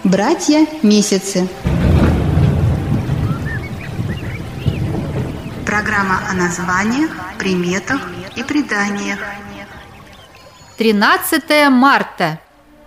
Братья Месяцы. Программа о названиях, приметах и преданиях. 13 марта.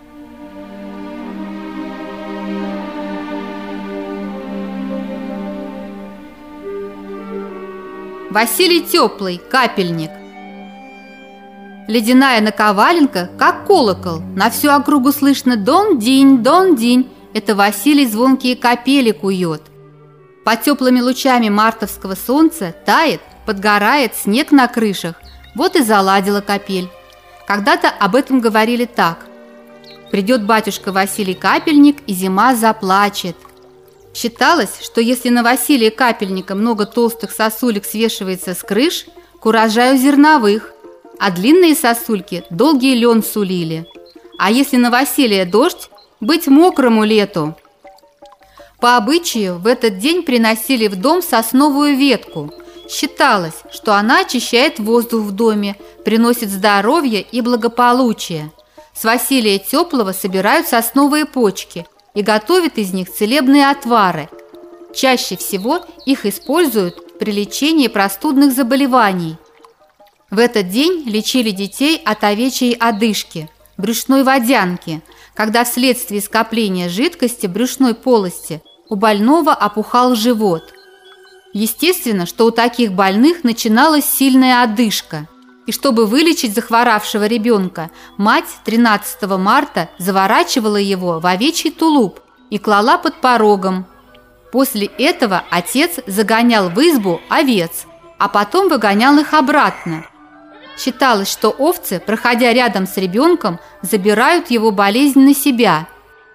Василий Теплый, капельник. Ледяная наковаленка, как колокол. На всю округу слышно дон-динь, дон-динь. Это Василий звонкие капели кует. Под теплыми лучами мартовского солнца тает, подгорает снег на крышах. Вот и заладила капель. Когда-то об этом говорили так: придет батюшка Василий Капельник, и зима заплачет. Считалось, что если на Василия Капельника много толстых сосулек свешивается с крыш, к урожаю зерновых, а длинные сосульки долгий лен сулили. А если на Василия дождь, быть мокрому лету. По обычаю в этот день приносили в дом сосновую ветку. Считалось, что она очищает воздух в доме, приносит здоровье и благополучие. С Василия Теплого собирают сосновые почки и готовят из них целебные отвары. Чаще всего их используют при лечении простудных заболеваний. В этот день лечили детей от овечьей одышки, брюшной водянки, когда вследствие скопления жидкости брюшной полости у больного опухал живот. Естественно, что у таких больных начиналась сильная одышка. И чтобы вылечить захворавшего ребенка, мать 13 марта заворачивала его в овечий тулуп и клала под порогом. После этого отец загонял в избу овец, а потом выгонял их обратно. Считалось, что овцы, проходя рядом с ребенком, забирают его болезнь на себя.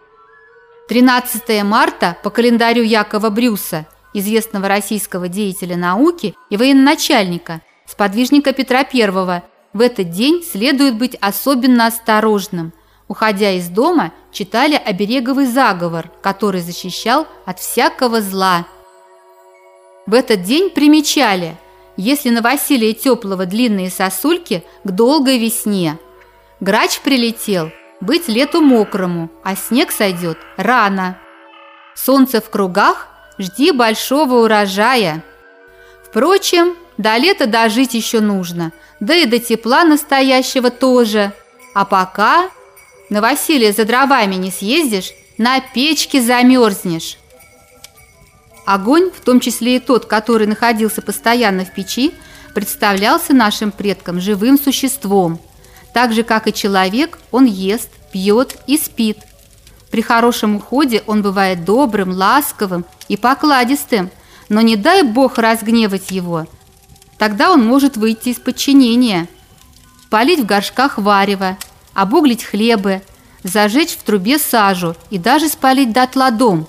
13 марта по календарю Якова Брюса, известного российского деятеля науки и военачальника, сподвижника Петра I, в этот день следует быть особенно осторожным. Уходя из дома, читали обереговый заговор, который защищал от всякого зла. В этот день примечали: если на Василия Теплого длинные сосульки, к долгой весне. Грач прилетел, быть лету мокрому, а снег сойдет рано. Солнце в кругах, жди большого урожая. Впрочем, до лета дожить еще нужно, да и до тепла настоящего тоже. А пока на Василия за дровами не съездишь, на печке замерзнешь. Огонь, в том числе и тот, который находился постоянно в печи, представлялся нашим предкам живым существом. Так же, как и человек, он ест, пьет и спит. При хорошем уходе он бывает добрым, ласковым и покладистым, но не дай Бог разгневать его. Тогда он может выйти из подчинения, полить в горшках варево, обуглить хлебы, зажечь в трубе сажу и даже спалить дотла дом.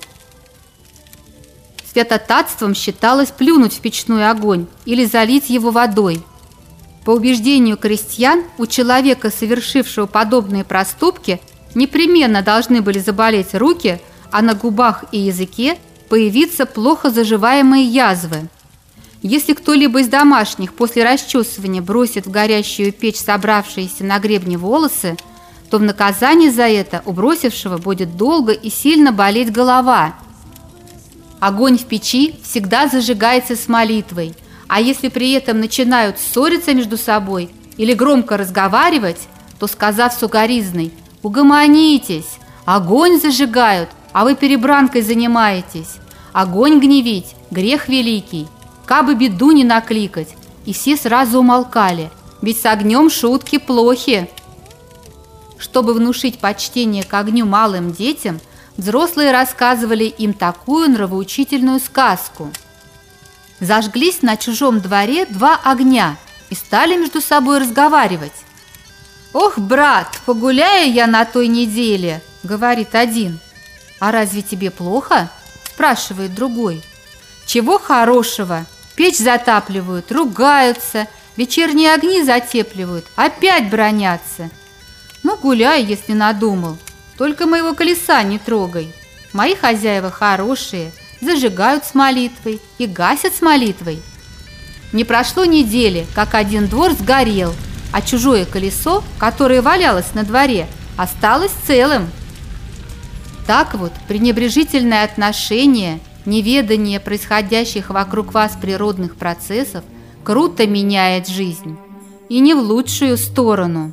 Святотатством считалось плюнуть в печной огонь или залить его водой. По убеждению крестьян, у человека, совершившего подобные проступки, непременно должны были заболеть руки, а на губах и языке появиться плохо заживаемые язвы. Если кто-либо из домашних после расчесывания бросит в горящую печь собравшиеся на гребне волосы, то в наказание за это у бросившего будет долго и сильно болеть голова. Огонь в печи всегда зажигается с молитвой, а если при этом начинают ссориться между собой или громко разговаривать, то, сказав сукоризной: «Угомонитесь, огонь зажигают, а вы перебранкой занимаетесь. Огонь гневить – грех великий, кабы беду не накликать», и все сразу умолкали, ведь с огнем шутки плохи. Чтобы внушить почтение к огню малым детям, взрослые рассказывали им такую нравоучительную сказку. Зажглись на чужом дворе два огня и стали между собой разговаривать. «Ох, брат, погуляю я на той неделе», — говорит один. «А разве тебе плохо?» — спрашивает другой. «Чего хорошего? Печь затапливают, ругаются, вечерние огни затепливают, опять бранятся. Ну, гуляй, если надумал. Только моего колеса не трогай. Мои хозяева хорошие, зажигают с молитвой и гасят с молитвой». Не прошло недели, как один двор сгорел, а чужое колесо, которое валялось на дворе, осталось целым. Так вот, пренебрежительное отношение, неведание происходящих вокруг вас природных процессов круто меняет жизнь, и не в лучшую сторону.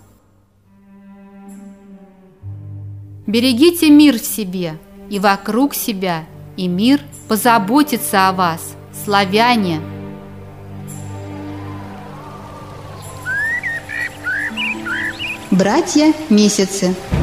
Берегите мир в себе и вокруг себя, и мир позаботится о вас, славяне. Братья месяцы.